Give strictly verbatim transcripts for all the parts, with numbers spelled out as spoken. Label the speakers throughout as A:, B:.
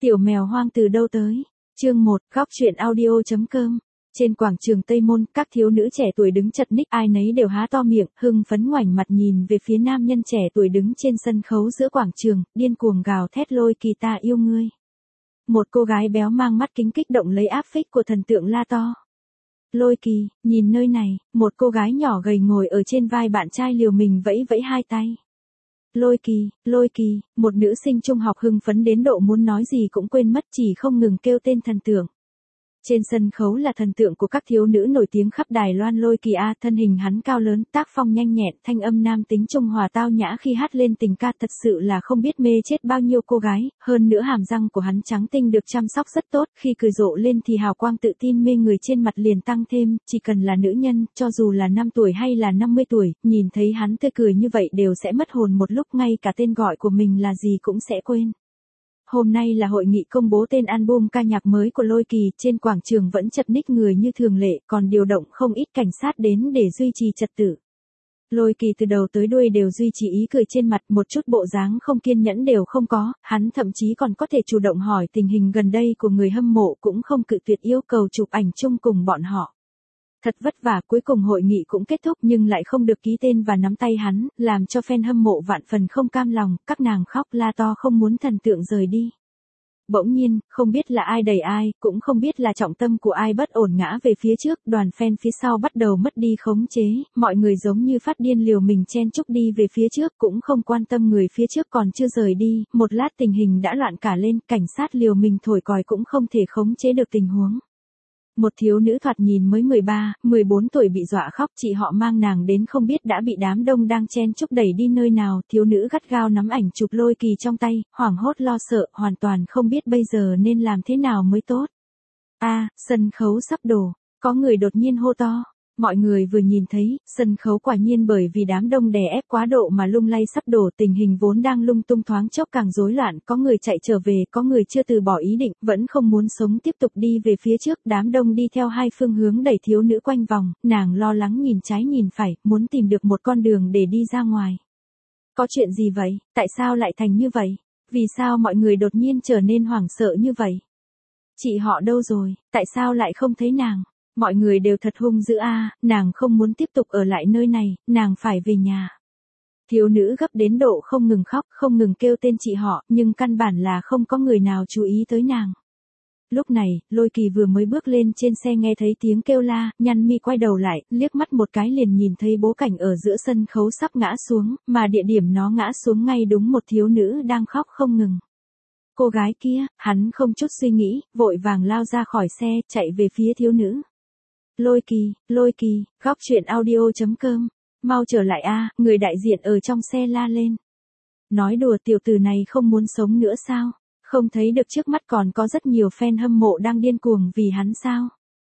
A: Tiểu mèo hoang từ đâu tới? Chương một, góc truyện audio.com. Trên quảng trường Tây Môn, các thiếu nữ trẻ tuổi đứng chật ních, ai nấy đều há to miệng, hưng phấn ngoảnh mặt nhìn về phía nam nhân trẻ tuổi đứng trên sân khấu giữa quảng trường, điên cuồng gào thét Lôi Kỳ ta yêu ngươi. Một cô gái béo mang mắt kính kích động lấy áp phích của thần tượng la to. Lôi Kỳ, nhìn nơi này, một cô gái nhỏ gầy ngồi ở trên vai bạn trai liều mình vẫy vẫy hai tay. Lôi Kỳ, Lôi Kỳ, một nữ sinh trung học hưng phấn đến độ muốn nói gì cũng quên mất, chỉ không ngừng kêu tên thần tượng. Trên sân khấu là thần tượng của các thiếu nữ nổi tiếng khắp Đài Loan. Lôi Kỳ A, thân hình hắn cao lớn, tác phong nhanh nhẹn, thanh âm nam tính trung hòa tao nhã khi hát lên tình ca, thật sự là không biết mê chết bao nhiêu cô gái, hơn nữa hàm răng của hắn trắng tinh được chăm sóc rất tốt, khi cười rộ lên thì hào quang tự tin mê người trên mặt liền tăng thêm, chỉ cần là nữ nhân, cho dù là năm tuổi hay là năm mươi tuổi, nhìn thấy hắn tươi cười như vậy đều sẽ mất hồn một lúc, ngay cả tên gọi của mình là gì cũng sẽ quên. Hôm nay là hội nghị công bố tên album ca nhạc mới của Lôi Kỳ, trên quảng trường vẫn chật ních người như thường lệ, còn điều động không ít cảnh sát đến để duy trì trật tự. Lôi Kỳ từ đầu tới đuôi đều duy trì ý cười trên mặt, một chút bộ dáng không kiên nhẫn đều không có, hắn thậm chí còn có thể chủ động hỏi tình hình gần đây của người hâm mộ, cũng không cự tuyệt yêu cầu chụp ảnh chung cùng bọn họ. Thật vất vả, cuối cùng hội nghị cũng kết thúc nhưng lại không được ký tên và nắm tay hắn, làm cho fan hâm mộ vạn phần không cam lòng, các nàng khóc la to không muốn thần tượng rời đi. Bỗng nhiên, không biết là ai đẩy ai, cũng không biết là trọng tâm của ai bất ổn ngã về phía trước, đoàn fan phía sau bắt đầu mất đi khống chế, mọi người giống như phát điên liều mình chen chúc đi về phía trước, cũng không quan tâm người phía trước còn chưa rời đi, một lát tình hình đã loạn cả lên, cảnh sát liều mình thổi còi cũng không thể khống chế được tình huống. Một thiếu nữ thoạt nhìn mới mười ba, mười bốn tuổi bị dọa khóc, chị họ mang nàng đến không biết đã bị đám đông đang chen chúc đẩy đi nơi nào, thiếu nữ gắt gao nắm ảnh chụp Lôi Kỳ trong tay, hoảng hốt lo sợ, hoàn toàn không biết bây giờ nên làm thế nào mới tốt. A, à, sân khấu sắp đổ, có người đột nhiên hô to. Mọi người vừa nhìn thấy, sân khấu quả nhiên bởi vì đám đông đè ép quá độ mà lung lay sắp đổ, tình hình vốn đang lung tung thoáng chốc càng rối loạn, có người chạy trở về, có người chưa từ bỏ ý định, vẫn không muốn sống tiếp tục đi về phía trước, đám đông đi theo hai phương hướng đẩy thiếu nữ quanh vòng, nàng lo lắng nhìn trái nhìn phải, muốn tìm được một con đường để đi ra ngoài. Có chuyện gì vậy? Tại sao lại thành như vậy? Vì sao mọi người đột nhiên trở nên hoảng sợ như vậy? Chị họ đâu rồi? Tại sao lại không thấy nàng? Mọi người đều thật hung dữ a, à, nàng không muốn tiếp tục ở lại nơi này, nàng phải về nhà. Thiếu nữ gấp đến độ không ngừng khóc, không ngừng kêu tên chị họ, nhưng căn bản là không có người nào chú ý tới nàng. Lúc này, Lôi Kỳ vừa mới bước lên trên xe nghe thấy tiếng kêu la, nhăn mi quay đầu lại, liếc mắt một cái liền nhìn thấy bố cảnh ở giữa sân khấu sắp ngã xuống, mà địa điểm nó ngã xuống ngay đúng một thiếu nữ đang khóc không ngừng. Cô gái kia, hắn không chút suy nghĩ, vội vàng lao ra khỏi xe, chạy về phía thiếu nữ. Lôi Kỳ, Lôi Kỳ, góc truyện audio.com, mau trở lại a, người đại diện ở trong xe la lên. Nói đùa, tiểu tử này không muốn sống nữa sao? Không thấy được trước mắt còn có rất nhiều fan hâm mộ đang điên cuồng vì hắn sao?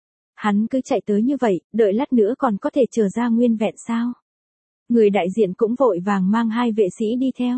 A: Hắn cứ chạy tới như vậy, đợi lát nữa còn có thể trở ra nguyên vẹn sao? Người đại diện cũng vội vàng mang hai vệ sĩ đi theo.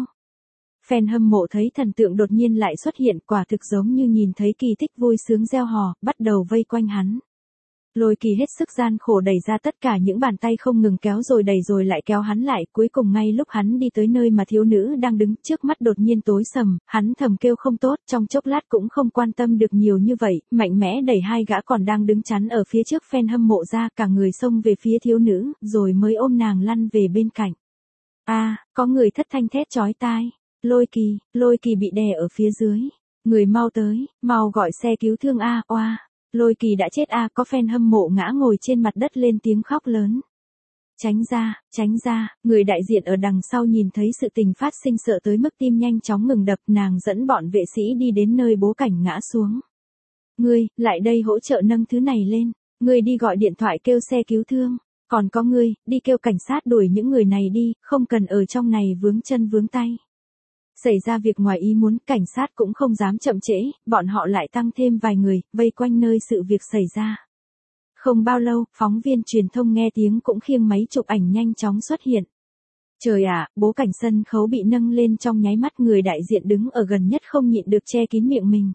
A: Fan hâm mộ thấy thần tượng đột nhiên lại xuất hiện, quả thực giống như nhìn thấy kỳ tích, vui sướng reo hò, bắt đầu vây quanh hắn. Lôi Kỳ hết sức gian khổ đẩy ra tất cả những bàn tay không ngừng kéo rồi đẩy rồi lại kéo hắn lại, cuối cùng ngay lúc hắn đi tới nơi mà thiếu nữ đang đứng, trước mắt đột nhiên tối sầm, hắn thầm kêu không tốt, trong chốc lát cũng không quan tâm được nhiều như vậy, mạnh mẽ đẩy hai gã còn đang đứng chắn ở phía trước fan hâm mộ ra, cả người xông về phía thiếu nữ, rồi mới ôm nàng lăn về bên cạnh. A, à, có người thất thanh thét chói tai. Lôi Kỳ, Lôi Kỳ bị đè ở phía dưới. Người mau tới, mau gọi xe cứu thương a, oa. Lôi Kỳ đã chết a, à, có fan hâm mộ ngã ngồi trên mặt đất lên tiếng khóc lớn. Tránh ra, tránh ra, người đại diện ở đằng sau nhìn thấy sự tình phát sinh sợ tới mức tim nhanh chóng ngừng đập, nàng dẫn bọn vệ sĩ đi đến nơi bố cảnh ngã xuống. Ngươi, lại đây hỗ trợ nâng thứ này lên, ngươi đi gọi điện thoại kêu xe cứu thương, còn có ngươi, đi kêu cảnh sát đuổi những người này đi, không cần ở trong này vướng chân vướng tay. Xảy ra việc ngoài ý muốn, cảnh sát cũng không dám chậm trễ, bọn họ lại tăng thêm vài người, vây quanh nơi sự việc xảy ra. Không bao lâu, phóng viên truyền thông nghe tiếng cũng khiêng máy chụp ảnh nhanh chóng xuất hiện. Trời ạ, bố cảnh sân khấu bị nâng lên trong nháy mắt, người đại diện đứng ở gần nhất không nhịn được che kín miệng mình.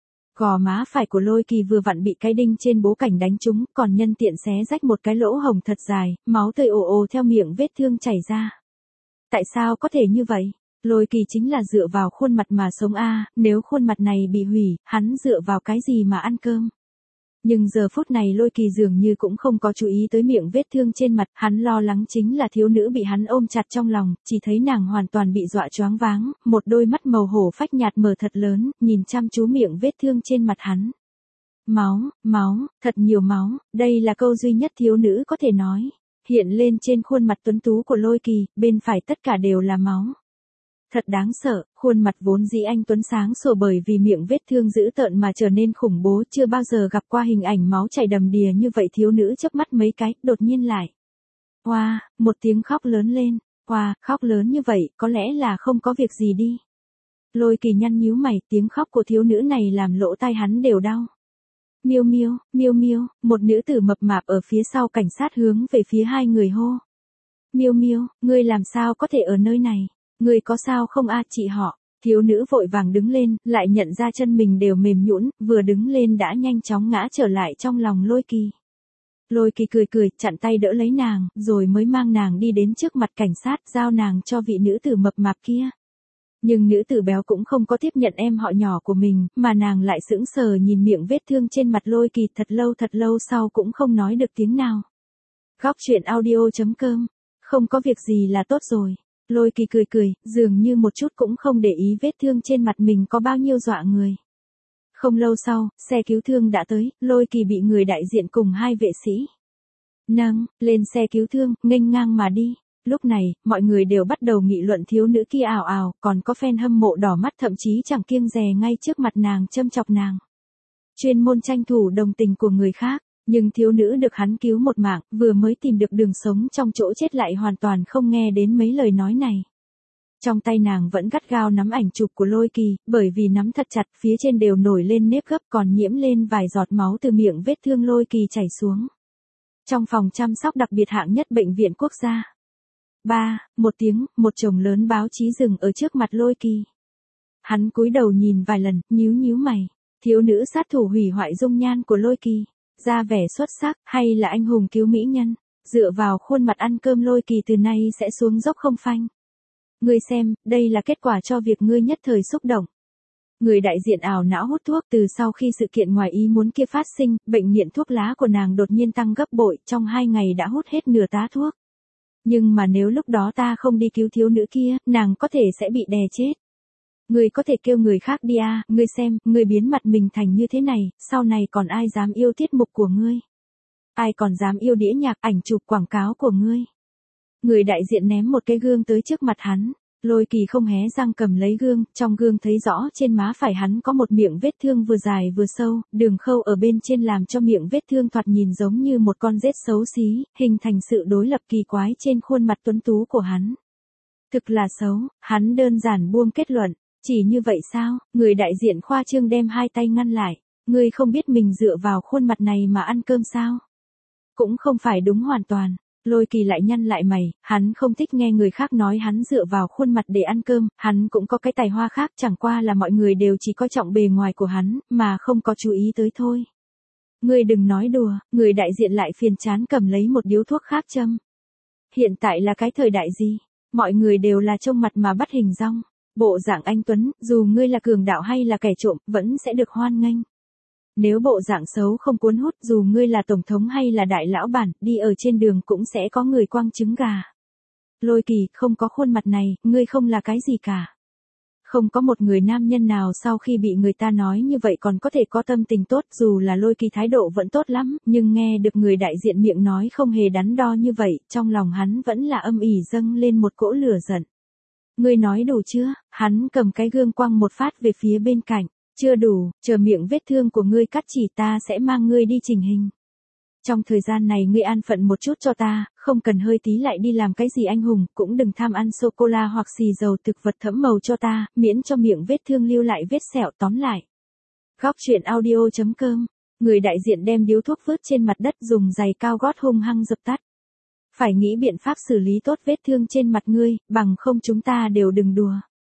A: Gò má phải của Lôi Kỳ vừa vặn bị cái đinh trên bố cảnh đánh trúng, còn nhân tiện xé rách một cái lỗ hổng thật dài, máu tươi ồ ồ theo miệng vết thương chảy ra. Tại sao có thể như vậy? Lôi Kỳ chính là dựa vào khuôn mặt mà sống a, nếu khuôn mặt này bị hủy, hắn dựa vào cái gì mà ăn cơm. Nhưng giờ phút này Lôi Kỳ dường như cũng không có chú ý tới miệng vết thương trên mặt, hắn lo lắng chính là thiếu nữ bị hắn ôm chặt trong lòng, chỉ thấy nàng hoàn toàn bị dọa choáng váng, một đôi mắt màu hổ phách nhạt mở thật lớn, nhìn chăm chú miệng vết thương trên mặt hắn. Máu, máu, thật nhiều máu, đây là câu duy nhất thiếu nữ có thể nói. Hiện lên trên khuôn mặt tuấn tú của Lôi Kỳ, bên phải tất cả đều là máu. Thật đáng sợ, khuôn mặt vốn dĩ anh tuấn sáng sủa bởi vì miệng vết thương dữ tợn mà trở nên khủng bố, chưa bao giờ gặp qua hình ảnh máu chảy đầm đìa như vậy. Thiếu nữ chớp mắt mấy cái, đột nhiên lại. Oa, wow, một tiếng khóc lớn lên, oa, wow, khóc lớn như vậy, có lẽ là không có việc gì đi. Lôi Kỳ nhăn nhíu mày, tiếng khóc của thiếu nữ này làm lỗ tai hắn đều đau. Miêu miêu, miêu miêu, một nữ tử mập mạp ở phía sau cảnh sát hướng về phía hai người hô. Miêu miêu, ngươi làm sao có thể ở nơi này? Ngươi có sao không a? Chị họ. Thiếu nữ vội vàng đứng lên, lại nhận ra chân mình đều mềm nhũn, vừa đứng lên đã nhanh chóng ngã trở lại trong lòng Lôi Kỳ. Lôi Kỳ cười cười, chặn tay đỡ lấy nàng, rồi mới mang nàng đi đến trước mặt cảnh sát, giao nàng cho vị nữ tử mập mạp kia. Nhưng nữ tử béo cũng không có tiếp nhận em họ nhỏ của mình, mà nàng lại sững sờ nhìn miệng vết thương trên mặt Lôi Kỳ thật lâu thật lâu sau cũng không nói được tiếng nào. Góc truyện audio chấm com. Không có việc gì là tốt rồi. Lôi Kỳ cười cười, dường như một chút cũng không để ý vết thương trên mặt mình có bao nhiêu dọa người. Không lâu sau, xe cứu thương đã tới, Lôi Kỳ bị người đại diện cùng hai vệ sĩ nâng lên xe cứu thương, nghênh ngang mà đi. Lúc này, mọi người đều bắt đầu nghị luận thiếu nữ kia ào ào, còn có fan hâm mộ đỏ mắt thậm chí chẳng kiêng dè ngay trước mặt nàng châm chọc nàng. Chuyên môn tranh thủ đồng tình của người khác, nhưng thiếu nữ được hắn cứu một mạng, vừa mới tìm được đường sống trong chỗ chết lại hoàn toàn không nghe đến mấy lời nói này. Trong tay nàng vẫn gắt gao nắm ảnh chụp của Lôi Kỳ, bởi vì nắm thật chặt phía trên đều nổi lên nếp gấp còn nhiễm lên vài giọt máu từ miệng vết thương Lôi Kỳ chảy xuống. Trong phòng chăm sóc đặc biệt hạng nhất bệnh viện quốc gia. Ba, một tiếng, một chồng lớn báo chí dừng ở trước mặt Lôi Kỳ. Hắn cúi đầu nhìn vài lần, nhíu nhíu mày. Thiếu nữ sát thủ hủy hoại dung nhan của Lôi Kỳ, ra vẻ xuất sắc, hay là anh hùng cứu mỹ nhân, dựa vào khuôn mặt ăn cơm Lôi Kỳ từ nay sẽ xuống dốc không phanh. Ngươi xem, đây là kết quả cho việc ngươi nhất thời xúc động. Người đại diện ảo não hút thuốc. Từ sau khi sự kiện ngoài ý muốn kia phát sinh, bệnh nghiện thuốc lá của nàng đột nhiên tăng gấp bội, trong hai ngày đã hút hết nửa tá thuốc. Nhưng mà nếu lúc đó ta không đi cứu thiếu nữ kia, nàng có thể sẽ bị đè chết. Ngươi có thể kêu người khác đi à, ngươi xem, ngươi biến mặt mình thành như thế này, sau này còn ai dám yêu tiết mục của ngươi? Ai còn dám yêu đĩa nhạc, ảnh chụp quảng cáo của ngươi? Người đại diện ném một cái gương tới trước mặt hắn. Lôi Kỳ không hé răng cầm lấy gương, trong gương thấy rõ trên má phải hắn có một miệng vết thương vừa dài vừa sâu, đường khâu ở bên trên làm cho miệng vết thương thoạt nhìn giống như một con rết xấu xí, hình thành sự đối lập kỳ quái trên khuôn mặt tuấn tú của hắn. Thực là xấu, hắn đơn giản buông kết luận, chỉ như vậy sao? Người đại diện khoa trương đem hai tay ngăn lại, ngươi không biết mình dựa vào khuôn mặt này mà ăn cơm sao? Cũng không phải đúng hoàn toàn. Lôi Kỳ lại nhăn lại mày, hắn không thích nghe người khác nói hắn dựa vào khuôn mặt để ăn cơm, hắn cũng có cái tài hoa khác, chẳng qua là mọi người đều chỉ coi trọng bề ngoài của hắn, mà không có chú ý tới thôi. Ngươi đừng nói đùa, người đại diện lại phiền chán cầm lấy một điếu thuốc khác châm. Hiện tại là cái thời đại gì? Mọi người đều là trông mặt mà bắt hình dong. Bộ dạng anh tuấn, dù ngươi là cường đạo hay là kẻ trộm, vẫn sẽ được hoan nghênh. Nếu bộ dạng xấu không cuốn hút, dù ngươi là tổng thống hay là đại lão bản, đi ở trên đường cũng sẽ có người quăng trứng gà. Lôi Kỳ, không có khuôn mặt này, ngươi không là cái gì cả. Không có một người nam nhân nào sau khi bị người ta nói như vậy còn có thể có tâm tình tốt, dù là Lôi Kỳ thái độ vẫn tốt lắm, nhưng nghe được người đại diện miệng nói không hề đắn đo như vậy, trong lòng hắn vẫn là âm ỉ dâng lên một cỗ lửa giận. Ngươi nói đủ chưa? Hắn cầm cái gương quăng một phát về phía bên cạnh. Chưa đủ, chờ miệng vết thương của ngươi cắt chỉ ta sẽ mang ngươi đi chỉnh hình. Trong thời gian này ngươi an phận một chút cho ta, không cần hơi tí lại đi làm cái gì anh hùng, cũng đừng tham ăn sô-cô-la hoặc xì dầu thực vật thẫm màu cho ta, miễn cho miệng vết thương lưu lại vết sẹo. Tóm lại. Góc truyện audio chấm com. Người đại diện đem điếu thuốc vứt trên mặt đất, dùng giày cao gót hung hăng dập tắt. Phải nghĩ biện pháp xử lý tốt vết thương trên mặt ngươi, bằng không chúng ta đều đừng đùa.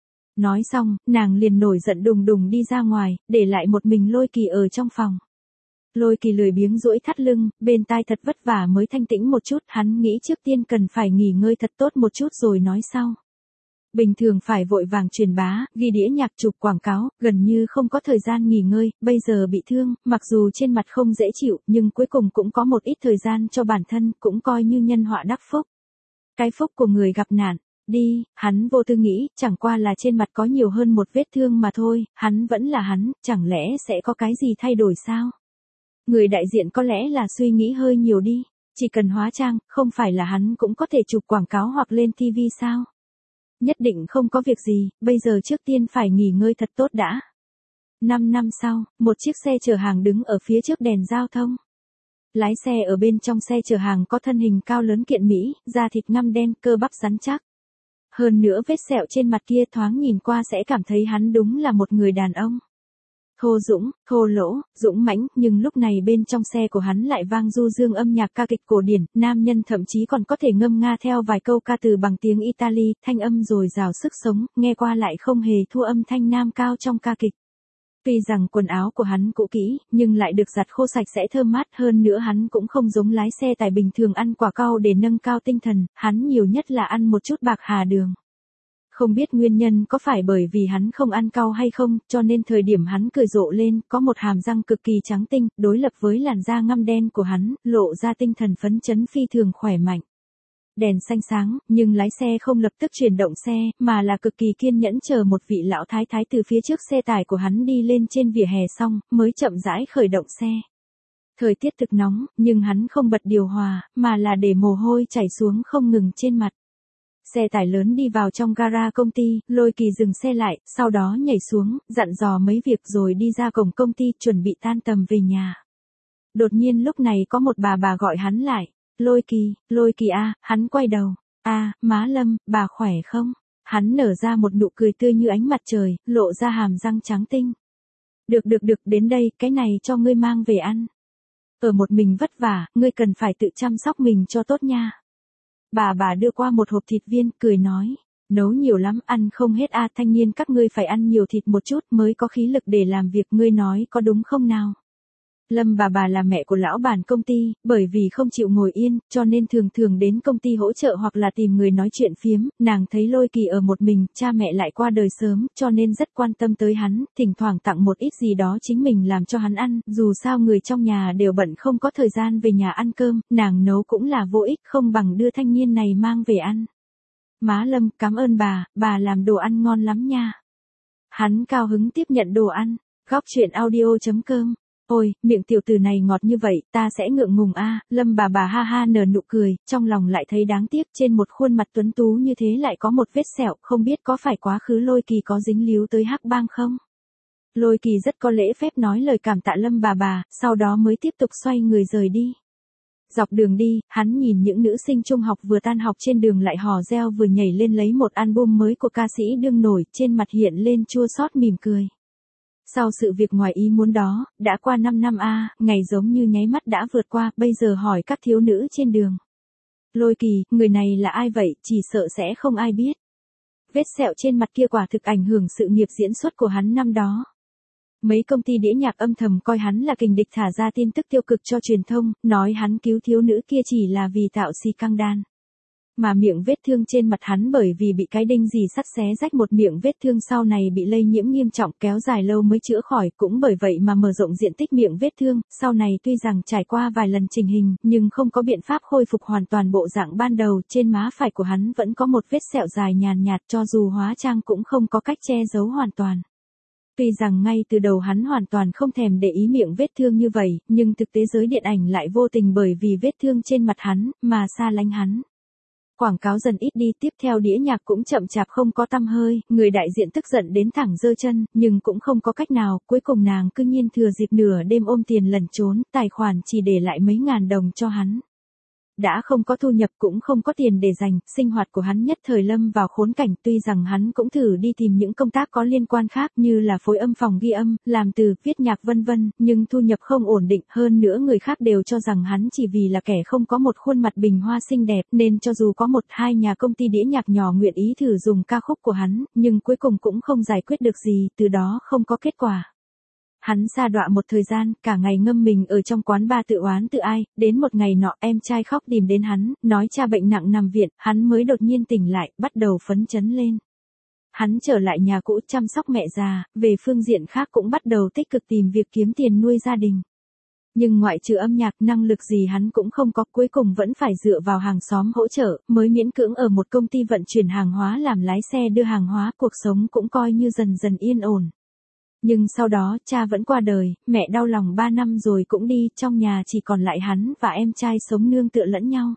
A: Nói xong, nàng liền nổi giận đùng đùng đi ra ngoài, để lại một mình Lôi Kỳ ở trong phòng. Lôi Kỳ lười biếng duỗi thắt lưng, bên tai thật vất vả mới thanh tĩnh một chút, hắn nghĩ trước tiên cần phải nghỉ ngơi thật tốt một chút rồi nói sau. Bình thường phải vội vàng truyền bá, ghi đĩa nhạc chụp quảng cáo, gần như không có thời gian nghỉ ngơi, bây giờ bị thương, mặc dù trên mặt không dễ chịu, nhưng cuối cùng cũng có một ít thời gian cho bản thân, cũng coi như nhân họa đắc phúc. Cái phúc của người gặp nạn. Đi, hắn vô tư nghĩ, chẳng qua là trên mặt có nhiều hơn một vết thương mà thôi, hắn vẫn là hắn, chẳng lẽ sẽ có cái gì thay đổi sao? Người đại diện có lẽ là suy nghĩ hơi nhiều đi, chỉ cần hóa trang, không phải là hắn cũng có thể chụp quảng cáo hoặc lên ti vi sao? Nhất định không có việc gì, bây giờ trước tiên phải nghỉ ngơi thật tốt đã. Năm năm sau, một chiếc xe chở hàng đứng ở phía trước đèn giao thông. Lái xe ở bên trong xe chở hàng có thân hình cao lớn kiện mỹ, da thịt ngăm đen, cơ bắp rắn chắc. Hơn nữa vết sẹo trên mặt kia thoáng nhìn qua sẽ cảm thấy hắn đúng là một người đàn ông. Thô dũng, thô lỗ, dũng mãnh, nhưng lúc này bên trong xe của hắn lại vang du dương âm nhạc ca kịch cổ điển, nam nhân thậm chí còn có thể ngâm nga theo vài câu ca từ bằng tiếng Italy, thanh âm dồi dào sức sống, nghe qua lại không hề thua âm thanh nam cao trong ca kịch. Tuy rằng quần áo của hắn cũ kỹ, nhưng lại được giặt khô sạch sẽ thơm mát, hơn nữa hắn cũng không giống lái xe tải bình thường ăn quả cau để nâng cao tinh thần, hắn nhiều nhất là ăn một chút bạc hà đường. Không biết nguyên nhân có phải bởi vì hắn không ăn cau hay không, cho nên thời điểm hắn cười rộ lên, có một hàm răng cực kỳ trắng tinh, đối lập với làn da ngăm đen của hắn, lộ ra tinh thần phấn chấn phi thường khỏe mạnh. Đèn xanh sáng, nhưng lái xe không lập tức chuyển động xe, mà là cực kỳ kiên nhẫn chờ một vị lão thái thái từ phía trước xe tải của hắn đi lên trên vỉa hè xong, mới chậm rãi khởi động xe. Thời tiết thực nóng, nhưng hắn không bật điều hòa, mà là để mồ hôi chảy xuống không ngừng trên mặt. Xe tải lớn đi vào trong gara công ty, Lôi Kỳ dừng xe lại, sau đó nhảy xuống, dặn dò mấy việc rồi đi ra cổng công ty chuẩn bị tan tầm về nhà. Đột nhiên lúc này có một bà bà gọi hắn lại. Lôi Kỳ, Lôi Kỳ a, hắn quay đầu. A, má Lâm, bà khỏe không? Hắn nở ra một nụ cười tươi như ánh mặt trời, lộ ra hàm răng trắng tinh. Được được được, đến đây, cái này cho ngươi mang về ăn. Ở một mình vất vả, ngươi cần phải tự chăm sóc mình cho tốt nha. Bà bà đưa qua một hộp thịt viên, cười nói. Nấu nhiều lắm, ăn không hết a, thanh niên các ngươi phải ăn nhiều thịt một chút mới có khí lực để làm việc, ngươi nói có đúng không nào? Lâm bà bà là mẹ của lão bản công ty, bởi vì không chịu ngồi yên, cho nên thường thường đến công ty hỗ trợ hoặc là tìm người nói chuyện phiếm, nàng thấy Lôi Kỳ ở một mình, cha mẹ lại qua đời sớm, cho nên rất quan tâm tới hắn, thỉnh thoảng tặng một ít gì đó chính mình làm cho hắn ăn, dù sao người trong nhà đều bận không có thời gian về nhà ăn cơm, nàng nấu cũng là vô ích, không bằng đưa thanh niên này mang về ăn. Má Lâm, cảm ơn bà, bà làm đồ ăn ngon lắm nha. Hắn cao hứng tiếp nhận đồ ăn, góc chuyện audio chấm com. Ôi, miệng tiểu tử này ngọt như vậy, ta sẽ ngượng ngùng a. Lâm bà bà ha ha nở nụ cười, trong lòng lại thấy đáng tiếc, trên một khuôn mặt tuấn tú như thế lại có một vết sẹo, không biết có phải quá khứ Lôi Kỳ có dính líu tới hắc bang không? Lôi Kỳ rất có lễ phép nói lời cảm tạ Lâm bà bà, sau đó mới tiếp tục xoay người rời đi. Dọc đường đi, hắn nhìn những nữ sinh trung học vừa tan học trên đường lại hò reo vừa nhảy lên lấy một album mới của ca sĩ đương nổi, trên mặt hiện lên chua xót mỉm cười. Sau sự việc ngoài ý muốn đó, đã qua năm năm a, ngày giống như nháy mắt đã vượt qua, bây giờ hỏi các thiếu nữ trên đường. Lôi Kỳ, người này là ai vậy, chỉ sợ sẽ không ai biết. Vết sẹo trên mặt kia quả thực ảnh hưởng sự nghiệp diễn xuất của hắn năm đó. Mấy công ty đĩa nhạc âm thầm coi hắn là kình địch thả ra tin tức tiêu cực cho truyền thông, nói hắn cứu thiếu nữ kia chỉ là vì tạo scandal. Mà miệng vết thương trên mặt hắn bởi vì bị cái đinh gì sắt xé rách một miệng vết thương sau này bị lây nhiễm nghiêm trọng kéo dài lâu mới chữa khỏi, cũng bởi vậy mà mở rộng diện tích miệng vết thương, sau này tuy rằng trải qua vài lần chỉnh hình, nhưng không có biện pháp khôi phục hoàn toàn bộ dạng ban đầu, trên má phải của hắn vẫn có một vết sẹo dài nhàn nhạt cho dù hóa trang cũng không có cách che giấu hoàn toàn. Tuy rằng ngay từ đầu hắn hoàn toàn không thèm để ý miệng vết thương như vậy, nhưng thực tế giới điện ảnh lại vô tình bởi vì vết thương trên mặt hắn, mà xa lánh hắn. Quảng cáo dần ít đi, tiếp theo đĩa nhạc cũng chậm chạp không có tăm hơi, người đại diện tức giận đến thẳng giơ chân, nhưng cũng không có cách nào, cuối cùng nàng cứ nhiên thừa dịp nửa đêm ôm tiền lẩn trốn, tài khoản chỉ để lại mấy ngàn đồng cho hắn. Đã không có thu nhập cũng không có tiền để dành, sinh hoạt của hắn nhất thời lâm vào khốn cảnh, tuy rằng hắn cũng thử đi tìm những công tác có liên quan khác như là phối âm phòng ghi âm, làm từ, viết nhạc vân vân, nhưng thu nhập không ổn định, hơn nữa người khác đều cho rằng hắn chỉ vì là kẻ không có một khuôn mặt bình hoa xinh đẹp, nên cho dù có một hai nhà công ty đĩa nhạc nhỏ nguyện ý thử dùng ca khúc của hắn, nhưng cuối cùng cũng không giải quyết được gì, từ đó không có kết quả. Hắn sa đọa một thời gian, cả ngày ngâm mình ở trong quán bar tự oán tự ai, đến một ngày nọ em trai khóc tìm đến hắn, nói cha bệnh nặng nằm viện, hắn mới đột nhiên tỉnh lại, bắt đầu phấn chấn lên. hắn trở lại nhà cũ chăm sóc mẹ già, về phương diện khác cũng bắt đầu tích cực tìm việc kiếm tiền nuôi gia đình. Nhưng ngoại trừ âm nhạc, năng lực gì hắn cũng không có, cuối cùng vẫn phải dựa vào hàng xóm hỗ trợ, mới miễn cưỡng ở một công ty vận chuyển hàng hóa làm lái xe đưa hàng hóa, cuộc sống cũng coi như dần dần yên ổn. Nhưng sau đó, cha vẫn qua đời, mẹ đau lòng ba năm rồi cũng đi, trong nhà chỉ còn lại hắn và em trai sống nương tựa lẫn nhau.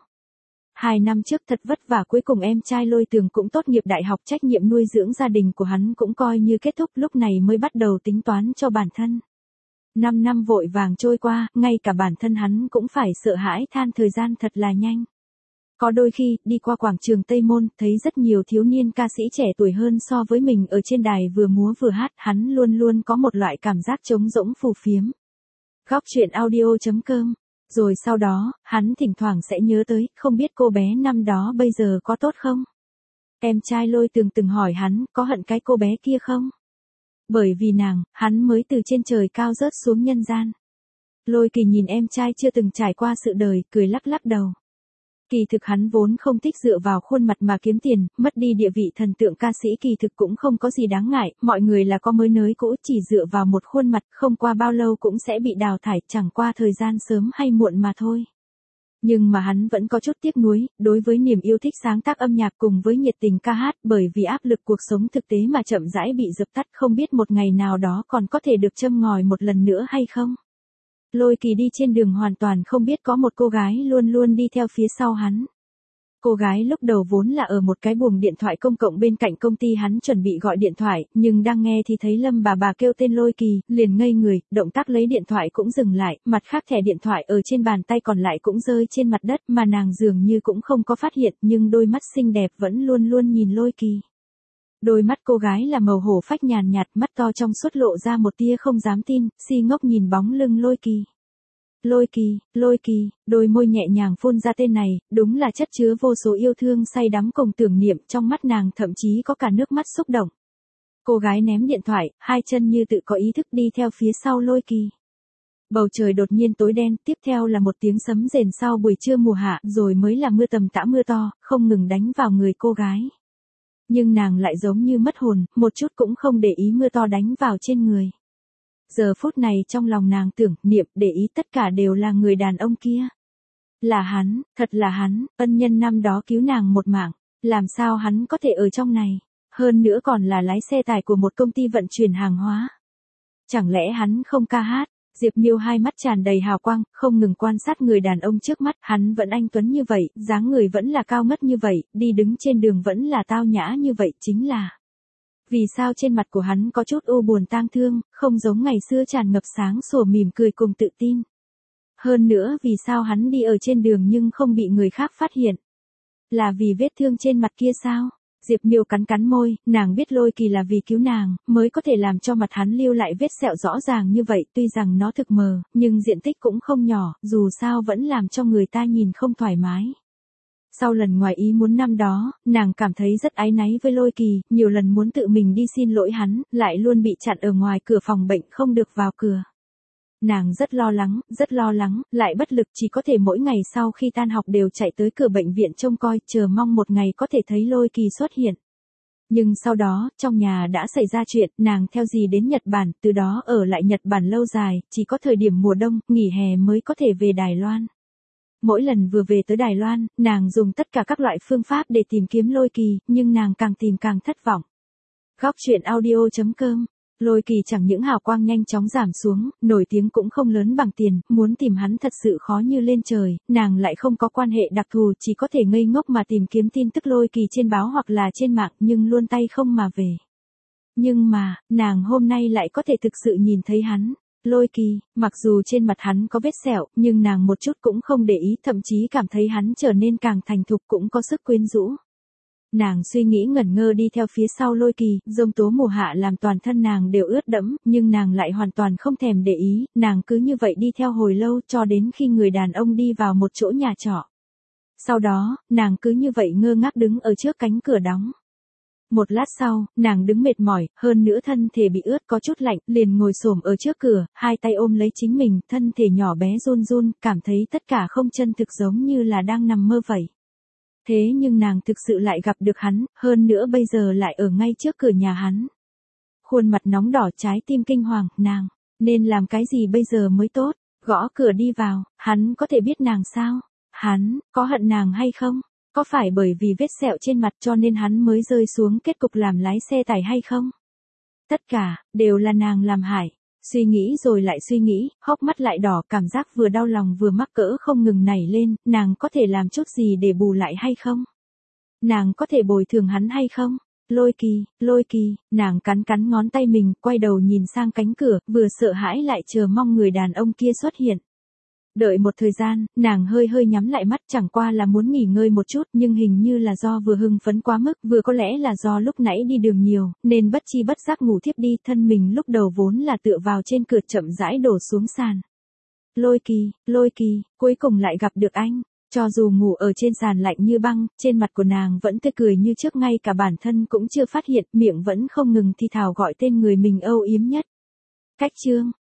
A: Hai năm trước thật vất vả, cuối cùng em trai Lôi Tường cũng tốt nghiệp đại học, trách nhiệm nuôi dưỡng gia đình của hắn cũng coi như kết thúc, lúc này mới bắt đầu tính toán cho bản thân. Năm năm vội vàng trôi qua, ngay cả bản thân hắn cũng phải sợ hãi than thời gian thật là nhanh. Có đôi khi, đi qua quảng trường Tây Môn, thấy rất nhiều thiếu niên ca sĩ trẻ tuổi hơn so với mình ở trên đài vừa múa vừa hát, hắn luôn luôn có một loại cảm giác trống rỗng phù phiếm. Góc truyện audio chấm com. Rồi sau đó, hắn thỉnh thoảng sẽ nhớ tới, không biết cô bé năm đó bây giờ có tốt không? Em trai Lôi Tường từng hỏi hắn, có hận cái cô bé kia không? Bởi vì nàng, hắn mới từ trên trời cao rớt xuống nhân gian. Lôi Kỳ nhìn em trai chưa từng trải qua sự đời, cười lắc lắc đầu. Kỳ thực hắn vốn không thích dựa vào khuôn mặt mà kiếm tiền, mất đi địa vị thần tượng ca sĩ kỳ thực cũng không có gì đáng ngại, mọi người là có mới nới cũ, chỉ dựa vào một khuôn mặt, không qua bao lâu cũng sẽ bị đào thải, chẳng qua thời gian sớm hay muộn mà thôi. Nhưng mà hắn vẫn có chút tiếc nuối, đối với niềm yêu thích sáng tác âm nhạc cùng với nhiệt tình ca hát, bởi vì áp lực cuộc sống thực tế mà chậm rãi bị dập tắt, không biết một ngày nào đó còn có thể được châm ngòi một lần nữa hay không. Lôi Kỳ đi trên đường hoàn toàn không biết có một cô gái luôn luôn đi theo phía sau hắn. Cô gái lúc đầu vốn là ở một cái buồng điện thoại công cộng bên cạnh công ty hắn chuẩn bị gọi điện thoại, nhưng đang nghe thì thấy Lâm bà bà kêu tên Lôi Kỳ, liền ngây người, động tác lấy điện thoại cũng dừng lại, mặt khác thẻ điện thoại ở trên bàn tay còn lại cũng rơi trên mặt đất mà nàng dường như cũng không có phát hiện, nhưng đôi mắt xinh đẹp vẫn luôn luôn nhìn Lôi Kỳ. Đôi mắt cô gái là màu hổ phách nhàn nhạt, mắt to trong suốt lộ ra một tia không dám tin, si ngốc nhìn bóng lưng Lôi Kỳ. Lôi Kỳ, Lôi Kỳ, đôi môi nhẹ nhàng phun ra tên này, đúng là chất chứa vô số yêu thương say đắm cùng tưởng niệm, trong mắt nàng thậm chí có cả nước mắt xúc động. Cô gái ném điện thoại, hai chân như tự có ý thức đi theo phía sau Lôi Kỳ. Bầu trời đột nhiên tối đen, tiếp theo là một tiếng sấm rền sau buổi trưa mùa hạ, rồi mới là mưa tầm tã mưa to, không ngừng đánh vào người cô gái. Nhưng nàng lại giống như mất hồn, một chút cũng không để ý mưa to đánh vào trên người. Giờ phút này trong lòng nàng tưởng, niệm, để ý tất cả đều là người đàn ông kia. Là hắn, thật là hắn, ân nhân năm đó cứu nàng một mạng, làm sao hắn có thể ở trong này, hơn nữa còn là lái xe tải của một công ty vận chuyển hàng hóa. Chẳng lẽ hắn không ca hát? Diệp Miêu hai mắt tràn đầy hào quang, không ngừng quan sát người đàn ông trước mắt, hắn vẫn anh tuấn như vậy, dáng người vẫn là cao ngất như vậy, đi đứng trên đường vẫn là tao nhã như vậy, chính là vì sao trên mặt của hắn có chút u buồn tang thương, không giống ngày xưa tràn ngập sáng sủa mỉm cười cùng tự tin. Hơn nữa vì sao hắn đi ở trên đường nhưng không bị người khác phát hiện? Là vì vết thương trên mặt kia sao? Diệp Miêu cắn cắn môi, nàng biết Lôi Kỳ là vì cứu nàng, mới có thể làm cho mặt hắn lưu lại vết sẹo rõ ràng như vậy, tuy rằng nó thực mờ, nhưng diện tích cũng không nhỏ, dù sao vẫn làm cho người ta nhìn không thoải mái. Sau lần ngoài ý muốn năm đó, nàng cảm thấy rất áy náy với Lôi Kỳ, nhiều lần muốn tự mình đi xin lỗi hắn, lại luôn bị chặn ở ngoài cửa phòng bệnh không được vào cửa. Nàng rất lo lắng, rất lo lắng, lại bất lực, chỉ có thể mỗi ngày sau khi tan học đều chạy tới cửa bệnh viện trông coi, chờ mong một ngày có thể thấy Lôi Kỳ xuất hiện. Nhưng sau đó, trong nhà đã xảy ra chuyện, nàng theo dì đến Nhật Bản, từ đó ở lại Nhật Bản lâu dài, chỉ có thời điểm mùa đông, nghỉ hè mới có thể về Đài Loan. Mỗi lần vừa về tới Đài Loan, nàng dùng tất cả các loại phương pháp để tìm kiếm Lôi Kỳ, nhưng nàng càng tìm càng thất vọng. Góc truyện audio chấm com. Lôi Kỳ chẳng những hào quang nhanh chóng giảm xuống, nổi tiếng cũng không lớn bằng tiền, muốn tìm hắn thật sự khó như lên trời, nàng lại không có quan hệ đặc thù, chỉ có thể ngây ngốc mà tìm kiếm tin tức Lôi Kỳ trên báo hoặc là trên mạng, nhưng luôn tay không mà về. Nhưng mà, nàng hôm nay lại có thể thực sự nhìn thấy hắn. Lôi Kỳ, mặc dù trên mặt hắn có vết sẹo, nhưng nàng một chút cũng không để ý, thậm chí cảm thấy hắn trở nên càng thành thục, cũng có sức quyến rũ. Nàng suy nghĩ ngẩn ngơ đi theo phía sau Lôi Kỳ, giông tố mùa hạ làm toàn thân nàng đều ướt đẫm, nhưng nàng lại hoàn toàn không thèm để ý, nàng cứ như vậy đi theo hồi lâu cho đến khi người đàn ông đi vào một chỗ nhà trọ. Sau đó, nàng cứ như vậy ngơ ngác đứng ở trước cánh cửa đóng. Một lát sau, nàng đứng mệt mỏi, hơn nữa thân thể bị ướt có chút lạnh, liền ngồi xổm ở trước cửa, hai tay ôm lấy chính mình, thân thể nhỏ bé run run, cảm thấy tất cả không chân thực giống như là đang nằm mơ vậy. Thế nhưng nàng thực sự lại gặp được hắn, hơn nữa bây giờ lại ở ngay trước cửa nhà hắn. Khuôn mặt nóng đỏ, trái tim kinh hoàng, nàng nên làm cái gì bây giờ mới tốt? Gõ cửa đi vào, hắn có thể biết nàng sao? Hắn có hận nàng hay không? Có phải bởi vì vết sẹo trên mặt cho nên hắn mới rơi xuống kết cục làm lái xe tải hay không? Tất cả đều là nàng làm hại. Suy nghĩ rồi lại suy nghĩ, hốc mắt lại đỏ, cảm giác vừa đau lòng vừa mắc cỡ không ngừng nảy lên, nàng có thể làm chút gì để bù lại hay không? Nàng có thể bồi thường hắn hay không? Lôi Kỳ, Lôi Kỳ, nàng cắn cắn ngón tay mình, quay đầu nhìn sang cánh cửa, vừa sợ hãi lại chờ mong người đàn ông kia xuất hiện. Đợi một thời gian, nàng hơi hơi nhắm lại mắt, chẳng qua là muốn nghỉ ngơi một chút, nhưng hình như là do vừa hưng phấn quá mức, vừa có lẽ là do lúc nãy đi đường nhiều, nên bất chi bất giác ngủ thiếp đi, thân mình lúc đầu vốn là tựa vào trên cửa chậm rãi đổ xuống sàn. Lôi Kỳ, Lôi Kỳ, cuối cùng lại gặp được anh. Cho dù ngủ ở trên sàn lạnh như băng, trên mặt của nàng vẫn tươi cười như trước, ngay cả bản thân cũng chưa phát hiện, miệng vẫn không ngừng thì thào gọi tên người mình âu yếm nhất. Cách chương